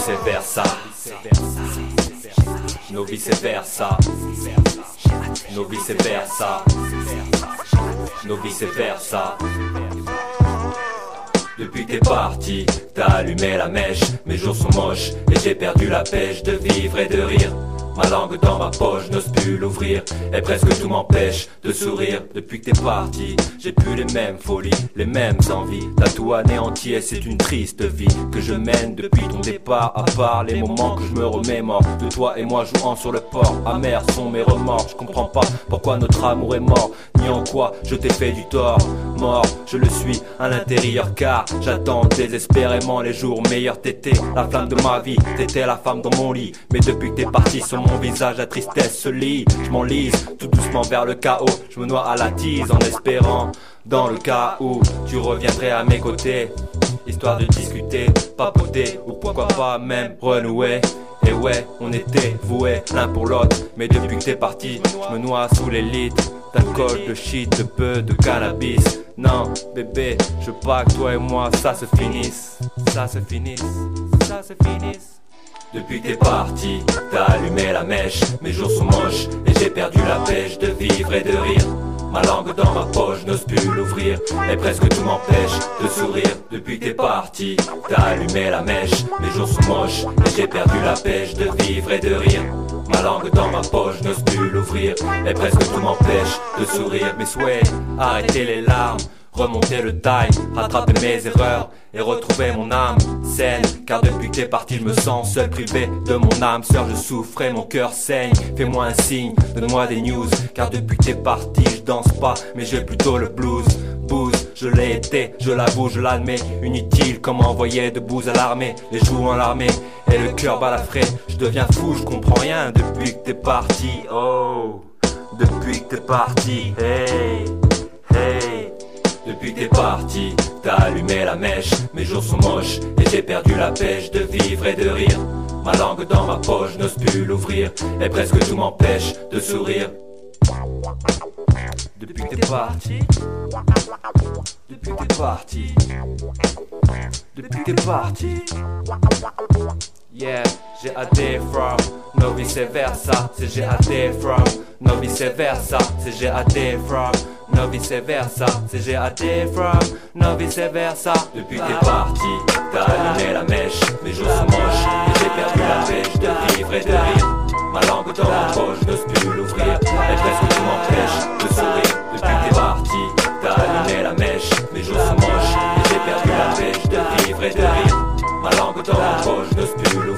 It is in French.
vice versa, nos vice versa, nos vice versa, nos vice versa. Depuis que t'es parti, t'as allumé la mèche. Mes jours sont moches et j'ai perdu la pêche de vivre et de rire. Ma langue dans ma poche, n'ose plus l'ouvrir. Et presque tout m'empêche de sourire. Depuis que t'es parti, j'ai plus les mêmes folies, les mêmes envies. T'as tout anéanti et c'est une triste vie que je mène depuis ton départ. À part les moments que je me remémore de toi et moi jouant sur le port. Amers sont mes remords, je comprends pas pourquoi notre amour est mort, ni en quoi je t'ai fait du tort. Mort, je le suis à l'intérieur car j'attends désespérément les jours meilleurs. T'étais la flamme de ma vie, t'étais la femme dans mon lit. Mais depuis que t'es parti sur mon visage, la tristesse se lit. Je m'enlise tout doucement vers le chaos. Je me noie à la tise en espérant, dans le cas où tu reviendrais à mes côtés, histoire de discuter, papoter ou pourquoi pas même renouer. Et ouais, on était voués l'un pour l'autre. Mais depuis que t'es parti, je me noie sous les litres d'alcool, de shit, de peu, de cannabis. Non, bébé, je veux pas que toi et moi ça se finisse. Ça se finisse, ça se finisse. Depuis que t'es parti, t'as allumé la mèche. Mes jours sont moches et j'ai perdu la pêche de vivre et de rire. Ma langue dans ma poche, n'ose plus l'ouvrir. Et presque tout m'empêche de sourire. Depuis que t'es parti, t'as allumé la mèche. Mes jours sont moches et j'ai perdu la pêche de vivre et de rire. Ma langue dans ma poche, n'ose plus l'ouvrir. Et presque tout m'empêche de sourire. Mes souhaits, arrêter les larmes, remonter le time, rattraper mes erreurs et retrouver mon âme saine. Car depuis que t'es parti, je me sens seul, privé de mon âme sœur. Je souffre et mon cœur saigne. Fais-moi un signe, donne-moi des news. Car depuis que t'es parti, je danse pas, mais j'ai plutôt le blues. Booze, je l'ai été, je l'avoue, je l'admets. Inutile comme envoyer de bouse à l'armée. Les joues en l'armée et le cœur balafré. Je deviens fou, je comprends rien depuis que t'es parti. Oh, depuis que t'es parti. Hey, hey. Depuis que t'es parti, t'as allumé la mèche. Mes jours sont moches et j'ai perdu la pêche de vivre et de rire. Ma langue dans ma poche, n'ose plus l'ouvrir. Et presque tout m'empêche de sourire. Depuis que t'es parti, depuis que t'es parti, depuis que t'es parti. Yeah, j'ai hâté from, no vice versa. C'est j'ai hâté from, no vice versa. C'est j'ai hâté from, no vice versa. C'est j'ai hâté from, no vice versa. Depuis que t'es parti, t'as allumé la mèche. Mes jours sont moches et j'ai perdu la pêche de vivre et de rire. Ma langue dans ma poche, n'ose plus l'ouvrir. Et presque tout m'empêche de sourire. Depuis que t'es parti, t'as allumé la mèche. Mes jours sont moches et j'ai perdu la pêche de vivre et de rire. Ma langue dans ma poche, n'ose plus l'ouvrir.